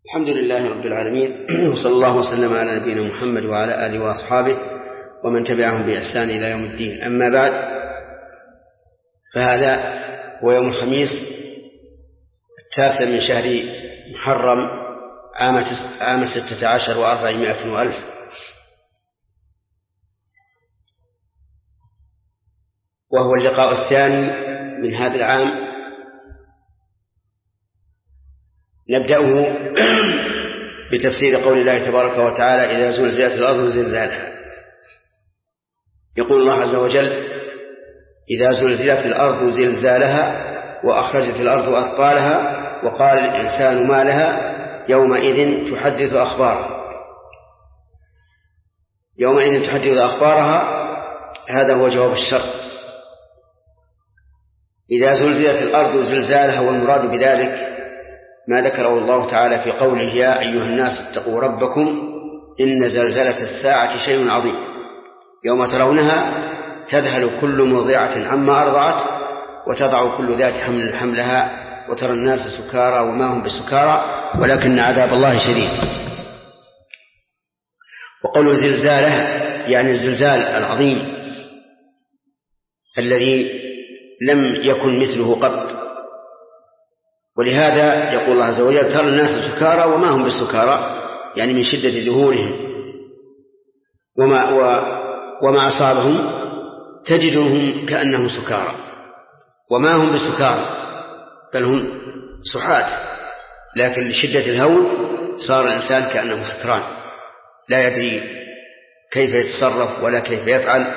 الحمد لله رب العالمين، وصلى الله وسلم على نبينا محمد وعلى آله وأصحابه ومن تبعهم بإحسان إلى يوم الدين. أما بعد، فهذا هو يوم الخميس 9 من شهر محرم عام 16 و400 وألف، وهو اللقاء الثاني من هذا العام. نبدأه بتفسير قول الله تبارك وتعالى: إذا زلزلت الأرض زلزالها. يقول الله عز وجل: إذا زلزلت الأرض زلزالها وأخرجت الأرض أثقالها وقال الإنسان ما لها يومئذ تحدث أخبارها. يومئذ تحدث أخبارها، هذا هو جواب الشرط. إذا زلزلت الأرض زلزالها، والمراد بذلك ما ذكره الله تعالى في قوله: يا أيها الناس اتقوا ربكم إن زلزلة الساعة شيء عظيم، يوم ترونها تذهل كل مرضعة عما أرضعت وتضع كل ذات حمل حملها وترى الناس سكارى وما هم بسكارى ولكن عذاب الله شديد. وقول زلزاله يعني الزلزال العظيم الذي لم يكن مثله قط. ولهذا يقول الله عز وجل: ترى الناس سكارى وما هم بالسكارى، يعني من شدة ذهولهم وما أصابهم تجدهم كأنهم سكارى، وما هم بالسكارى بل هم سحات، لكن لشدة الهول صار الإنسان كأنه سكران لا يدري كيف يتصرف ولا كيف يفعل.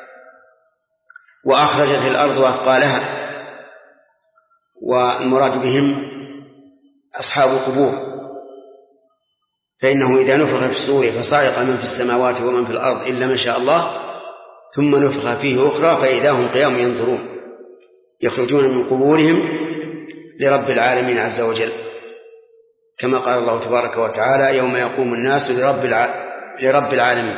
وأخرجت الأرض أثقالها، والمراد بهم أصحاب القبور، فإنه إذا نفخ في الصور فصعق من في السماوات ومن في الأرض إلا ما شاء الله ثم نفخ فيه أخرى فإذا هم قيام ينظرون، يخرجون من قبورهم لرب العالمين عز وجل، كما قال الله تبارك وتعالى: يوم يقوم الناس لرب العالمين.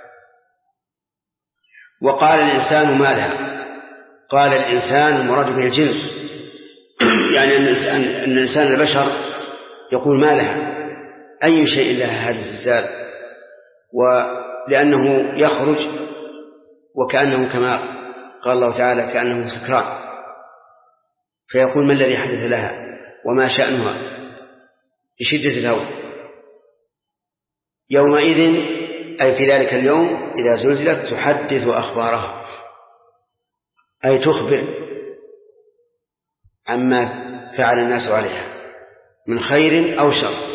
وقال الإنسان ما لها. قال الإنسان مراد به الجنس، يعني أن الإنسان البشر يقول: ما لها، أي شيء لها هذا الزلزال؟ ولأنه يخرج وكأنه كما قال الله تعالى كأنه سكران، فيقول: ما الذي حدث لها وما شأنها بشدة الهول. يومئذ أي في ذلك اليوم إذا زلزلت تحدث أخبارها، أي تخبر عما فعل الناس عليها من خير أو شر.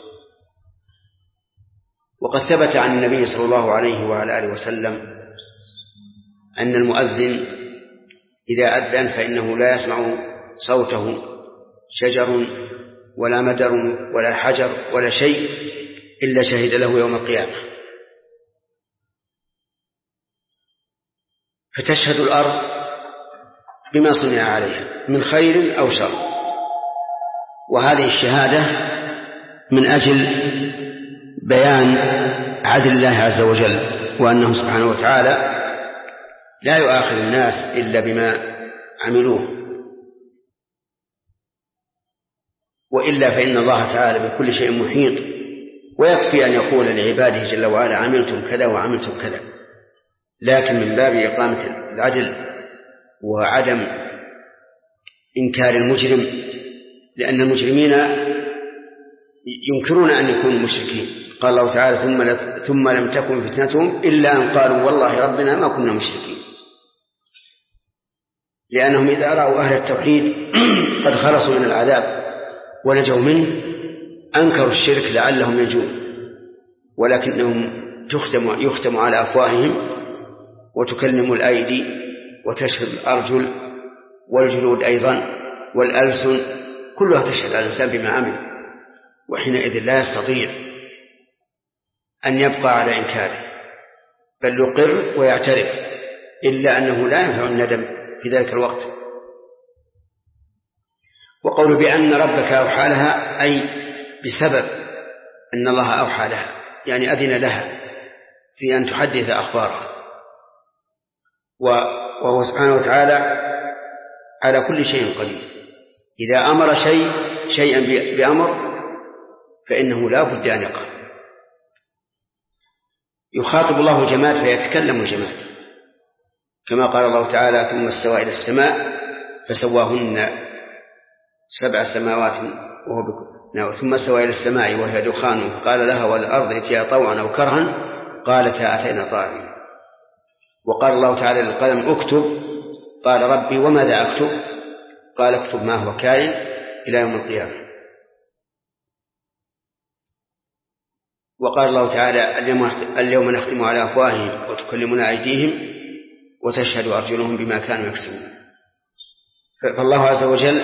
وقد ثبت عن النبي صلى الله عليه وعلى آله وسلم أن المؤذن إذا أذن فإنه لا يسمع صوته شجر ولا مدر ولا حجر ولا شيء إلا شهد له يوم القيامة. فتشهد الأرض بما صنع عليها من خير أو شر، وهذه الشهادة من أجل بيان عدل الله عز وجل، وأنه سبحانه وتعالى لا يؤاخذ الناس إلا بما عملوه، وإلا فإن الله تعالى بكل شيء محيط، ويكفي أن يقول لعباده جل وعلا: عملتم كذا وعملتم كذا. لكن من باب إقامة العدل وعدم إنكار المجرم، لأن المجرمين ينكرون أن يكونوا مشركين. قال الله تعالى: ثم لم تكن فتنتهم إلا أن قالوا والله ربنا ما كنا مشركين، لأنهم إذا رأوا أهل التوحيد قد خلصوا من العذاب ونجوا منه أنكروا الشرك لعلهم ينجون، ولكنهم يختم على أفواههم وتكلم الأيدي وتشهد الأرجل والجلود أيضا والألسن، كلها تشهد على الإنسان بما عمل، وحينئذ لا يستطيع أن يبقى على إنكاره بل يقر ويعترف، إلا أنه لا ينفع الندم في ذلك الوقت. وقول بأن ربك أوحى لها أي بسبب أن الله أوحى لها، يعني أذن لها في أن تحدث أخبارها. وهو سبحانه وتعالى على كل شيء قدير، إذا أمر شيئا بأمر فإنه لا بد أن يقع. يخاطب الله الجماد فيتكلم الجماد، كما قال الله تعالى: ثم استوى إلى السماء فسواهن 7 سماوات ثم استوى إلى السماء وهي دخان قال لها والأرض ائتيا طوعا أو كرها قالتا أتينا طائعين. وقال الله تعالى للقلم: اكتب، قال: ربي وماذا أكتب؟ قال: اكتب ما هو كائن إلى يوم القيامة. وقال الله تعالى: اليوم نختم على أفواههم وتكلمنا أيديهم وتشهد أرجلهم بما كانوا يكسبون. فالله عز وجل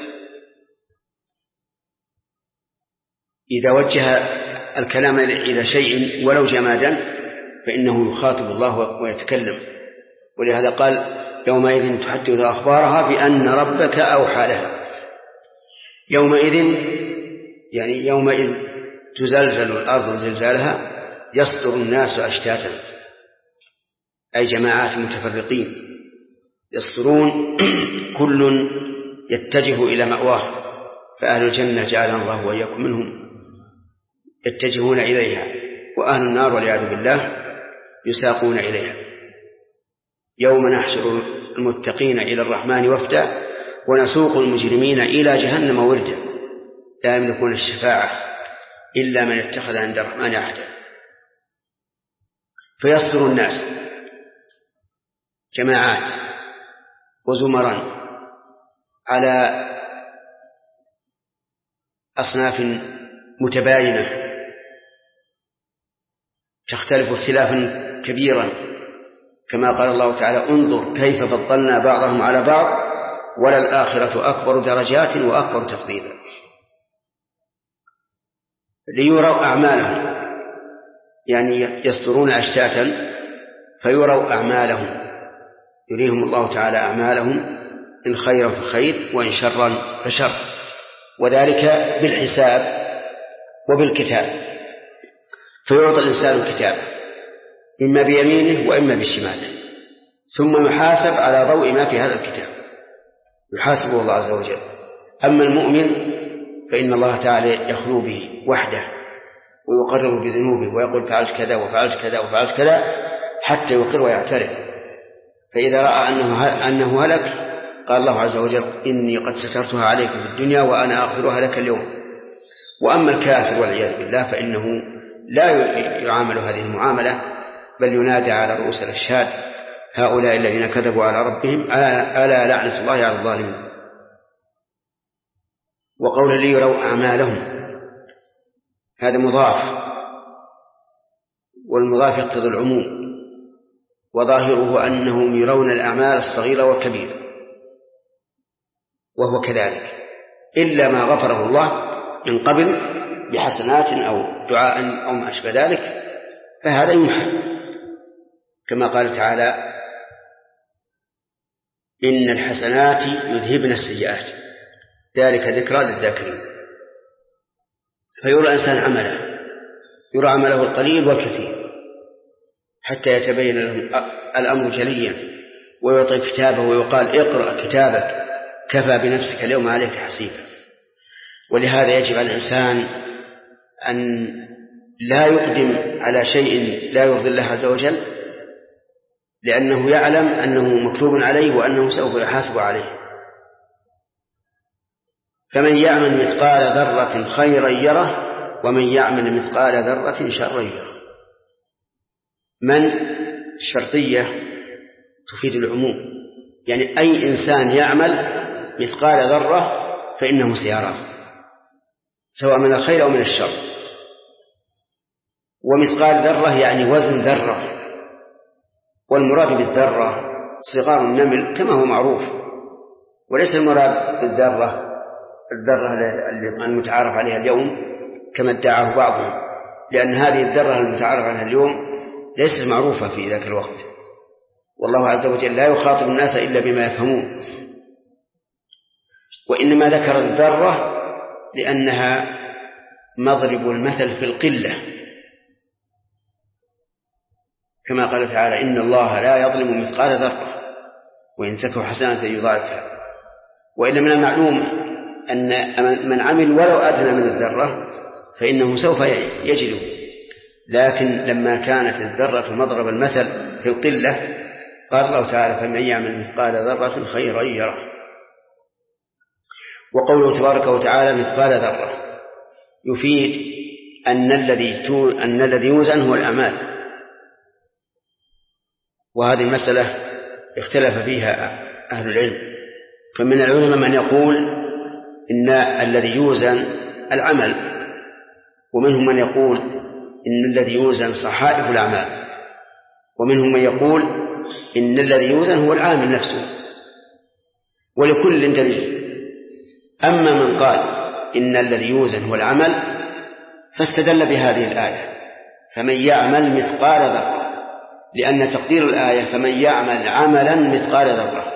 إذا وجه الكلام إلى شيء ولو جمادا فإنه يخاطب الله ويتكلم، ولهذا قال: يومئذ تحدث أخبارها بأن ربك أوحى لها. يومئذ يعني يومئذ تزلزل الأرض زلزالها يصدر الناس أشتاتا، أي جماعات متفرقين يصدرون كل يتجه إلى مأواه، فأهل الجنة جعلنا الله وإياكم منهم يتجهون إليها، وأهل النار والعياذ بالله يساقون إليها. يوم نحشر المتقين إلى الرحمن وفدا ونسوق المجرمين إلى جهنم وردا لا يملكون الشفاعة إلا من اتخذ عند الرحمن عهدا. فيصدر الناس جماعات وزمرا على أصناف متباينة تختلف اختلافا كبيرا، كما قال الله تعالى: انظر كيف فضلنا بعضهم على بعض وللآخرة أكبر درجات وأكبر تفضيلا. ليروا أعمالهم، يعني يصدرون أشتاتا فيروا أعمالهم، يريهم الله تعالى أعمالهم إن خيرا فخير وإن شرا فشر، وذلك بالحساب وبالكتاب. فيعطى الإنسان الكتاب إما بيمينه وإما بشماله، ثم يحاسب على ضوء ما في هذا الكتاب، يحاسبه الله عز وجل. أما المؤمن فإن الله تعالى يخلو به وحده ويقرر بذنوبه ويقول: فعلت كذا وفعلت كذا وفعلت كذا، حتى يقر ويعترف. فإذا رأى أنه هلك قال الله عز وجل: إني قد سترتها عليك في الدنيا وأنا أغفرها لك اليوم. وأما الكافر والعياذ بالله فإنه لا يعامل هذه المعاملة، بل ينادى على رؤوس الأشهاد: هؤلاء الذين كذبوا على ربهم ألا لعنة الله على الظالمين. وقول لي يروا أعمالهم هذا مضاف، والمضاف يقتضي العموم، وظاهره أنهم يرون الأعمال الصغيرة والكبيرة، وهو كذلك، إلا ما غفره الله من قبل بحسنات أو دعاء أو ما أشبه ذلك، فهذا يمحى، كما قال تعالى: إن الحسنات يذهبن السيئات ذلك ذكرى للذاكرين. فيرى الإنسان عمله، يرى عمله القليل والكثير حتى يتبين له الأمر جليا، ويعطي كتابه ويقال: اقرأ كتابك كفى بنفسك اليوم عليك حسيبا. ولهذا يجب على الإنسان أن لا يقدم على شيء لا يرضي الله عز وجل، لأنه يعلم أنه مكتوب عليه وأنه سوف يحاسب عليه. فمن يعمل مثقال ذرة خيرا يره ومن يعمل مثقال ذرة شرا يره. من الشرطية تفيد العموم، يعني أي إنسان يعمل مثقال ذرة فإنه سيراه، سواء من الخير أو من الشر. ومثقال ذرة يعني وزن ذرة، والمراد بالذرة صغار النمل كما هو معروف، وليس المراد بالذرة المتعارف عليها اليوم كما ادعاه بعضهم، لأن هذه الذرة المتعارف عليها اليوم ليست معروفة في ذاك الوقت، والله عز وجل لا يخاطب الناس إلا بما يفهمون. وإنما ذكر الذرة لأنها مضرب المثل في القلة، كما قال تعالى: إن الله لا يظلم مثقال ذرة وإن تك حسنة يضاعفها. وإلا من المعلوم أن من عمل ولو أدنى من الذرة فإنه سوف يجده. لكن لما كانت الذرة مضرب المثل في القلة قال الله تعالى فمن يعمل مثقال ذرة خيرا يره. وقوله تبارك وتعالى مثقال ذرة يفيد أن الذي يوزن هو الأعمال، وهذه المسألة اختلف فيها أهل العلم، فمن العلماء من يقول إن الذي يوزن العمل، ومنهم من يقول إن الذي يوزن صحائف الأعمال، ومنهم من يقول إن الذي يوزن هو العامل نفسه، ولكل دليل. أما من قال إن الذي يوزن هو العمل فاستدل بهذه الآية فمن يعمل مثقال ذرة، لأن تقدير الآية فمن يعمل عملا مثقال ذرة.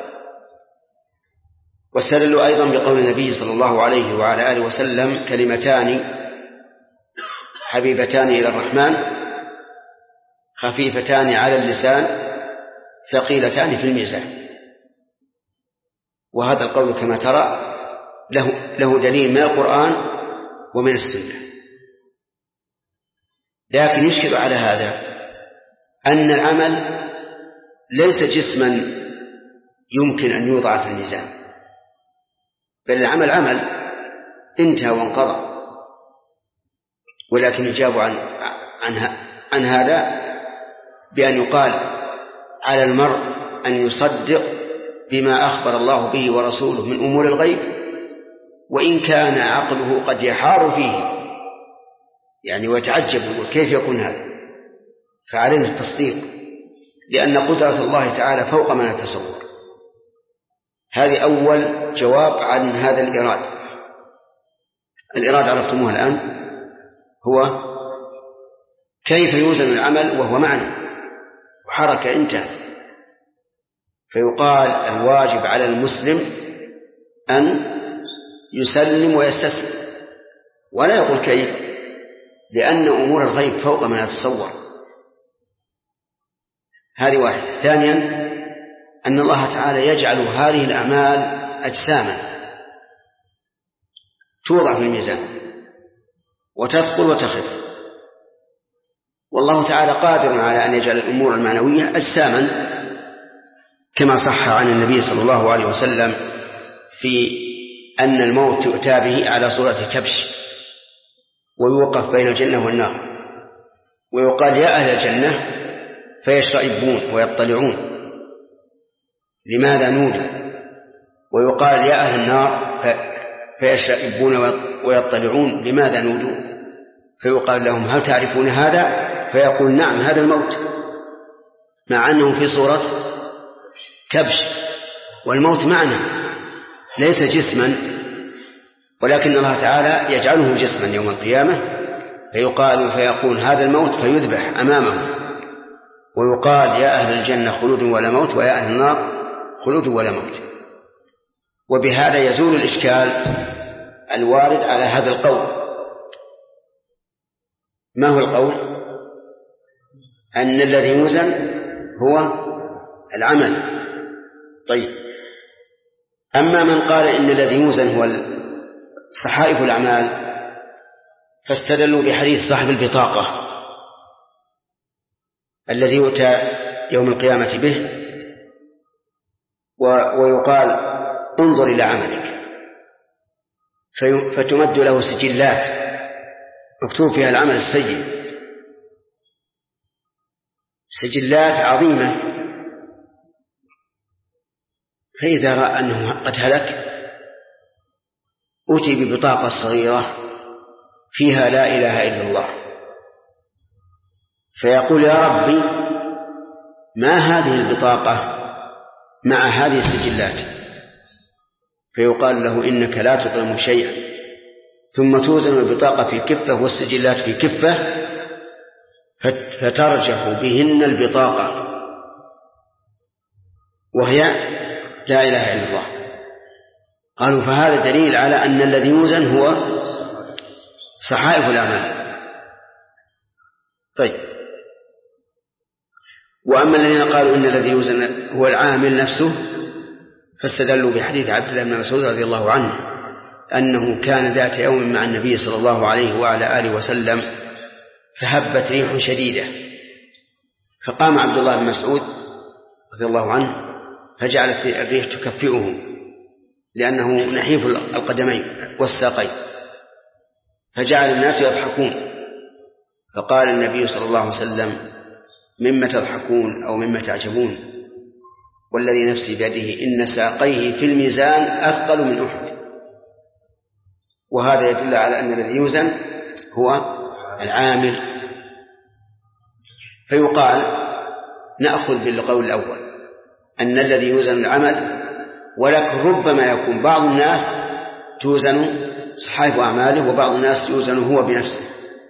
واستدلوا أيضا بقول النبي صلى الله عليه وعلى آله وسلم كلمتان حبيبتان إلى الرحمن خفيفتان على اللسان ثقيلتان في الميزان. وهذا القول كما ترى له دليل من القرآن ومن السنة. لكن يشكل على هذا أن العمل ليس جسما يمكن أن يوضع في الميزان، بل العمل عمل انتهى وانقضى. ولكن يجاب عن هذا بأن يقال على المرء أن يصدق بما أخبر الله به ورسوله من أمور الغيب، وإن كان عقله قد يحار فيه يعني ويتعجب يقول كيف يكون هذا، فعليه التصديق، لأن قدرة الله تعالى فوق ما نتصور. هذه أول جواب عن هذا الإراد عرفتموها الآن، هو كيف يوزن العمل وهو معنى وحركة انتهت. فيقال الواجب على المسلم أن يسلم ويستسلم، ولا يقول كيف، لأن أمور الغيب فوق ما نتصور. هذه واحدة. ثانيا أن الله تعالى يجعل هذه الأعمال أجساما توضع في الميزان وتثقل وتخف، والله تعالى قادر على أن يجعل الأمور المعنوية أجساما كما صح عن النبي صلى الله عليه وسلم في أن الموت يؤتى به على صورة كبش ويوقف بين الجنة والنار، ويقال يا أهل الجنة فيشرئبون ويطلعون لماذا نودوا، ويقال يا أهل النار فيشرئبون ويطلعون لماذا نودوا، فيقال لهم هل تعرفون هذا؟ فيقول نعم هذا الموت، مع أنه في صورة كبش، والموت معنى ليس جسما، ولكن الله تعالى يجعله جسما يوم القيامة، فيقول هذا الموت فيذبح أمامه، ويقال يا أهل الجنة خلود ولا موت ويا أهل النار خلود ولا موت. وبهذا يزول الإشكال الوارد على هذا القول. ما هو القول؟ أن الذي يوزن هو العمل. طيب، أما من قال إن الذي يوزن هو صحائف الأعمال فاستدلوا بحديث صاحب البطاقة الذي يؤتى يوم القيامة به ويقال انظر إلى عملك، فتمد له سجلات مكتوب فيها العمل السيء، سجلات عظيمة. فإذا رأى أنه قد هلك أتي ببطاقة صغيرة فيها لا إله إلا الله، فيقول يا ربي ما هذه البطاقة مع هذه السجلات؟ فيقال له إنك لا تظلم شيئا، ثم توزن البطاقة في كفة والسجلات في كفة، فترجح بهن البطاقة وهي لا إله إلا الله. قالوا فهذا دليل على أن الذي يوزن هو صحائف الأعمال. طيب، وأما الذين قالوا إن الذي يوزن هو العامل نفسه فاستدلوا بحديث عبد الله بن مسعود رضي الله عنه أنه كان ذات يوم مع النبي صلى الله عليه وعلى آله وسلم فهبت ريح شديدة، فقام عبد الله بن مسعود رضي الله عنه فجعلت الريح تكفئه لأنه نحيف القدمين والساقين، فجعل الناس يضحكون، فقال النبي صلى الله عليه وسلم: مما تضحكون أو مما تعجبون؟ والذي نفسي بيده إن ساقيه في الميزان أثقل من أحد. وهذا يدل على أن الذي يوزن هو العامل. فيقال نأخذ بالقول الأول أن الذي يوزن العمل، ولكن ربما يكون بعض الناس توزن صحائف أعماله وبعض الناس يوزن هو بنفسه.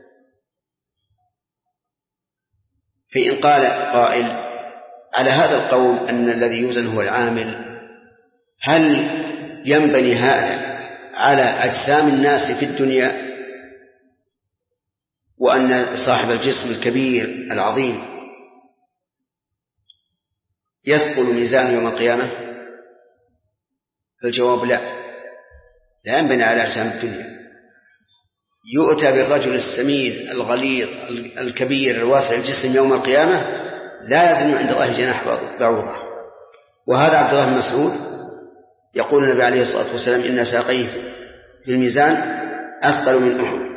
فإن قال قائل على هذا القول أن الذي يوزن هو العامل، هل ينبني هذا على أجسام الناس في الدنيا، وأن صاحب الجسم الكبير العظيم يثقل ميزان يوم القيامة؟ الجواب لا ينبني على أجسام الدنيا. يؤتى بالرجل السميد الغليظ الكبير الواسع الجسم يوم القيامة لا يزن عند الله جناح بعوضة. وهذا عبد الله بن مسعود يقول النبي عليه الصلاة والسلام: إن ساقيه في الميزان أثقل من أحد.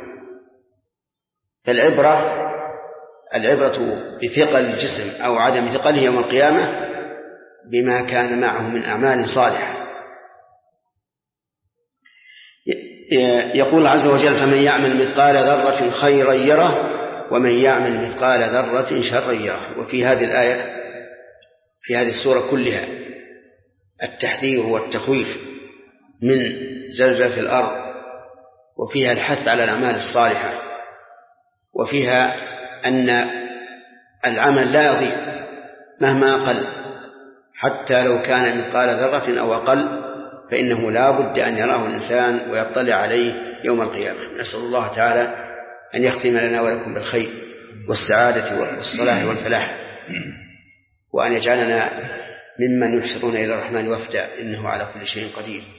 فالعبرة بثقل الجسم أو عدم ثقله يوم القيامة بما كان معه من أعمال صالحة. يقول عز وجل: فمن يعمل مثقال ذرة خيرا يره ومن يعمل مثقال ذرة شرا يره. وفي هذه الآية في هذه السورة كلها التحذير والتخويف من زلزلة الأرض، وفيها الحث على الأعمال الصالحة، وفيها أن العمل لا يضيع مهما أقل، حتى لو كان مثقال ذرة أو أقل فإنه لا بد أن يراه الإنسان ويطلع عليه يوم القيامة. نسأل الله تعالى أن يختم لنا ولكم بالخير والسعادة والصلاح والفلاح، وأن يجعلنا ممن يحشرون إلى الرحمن وفدا، إنه على كل شيء قدير.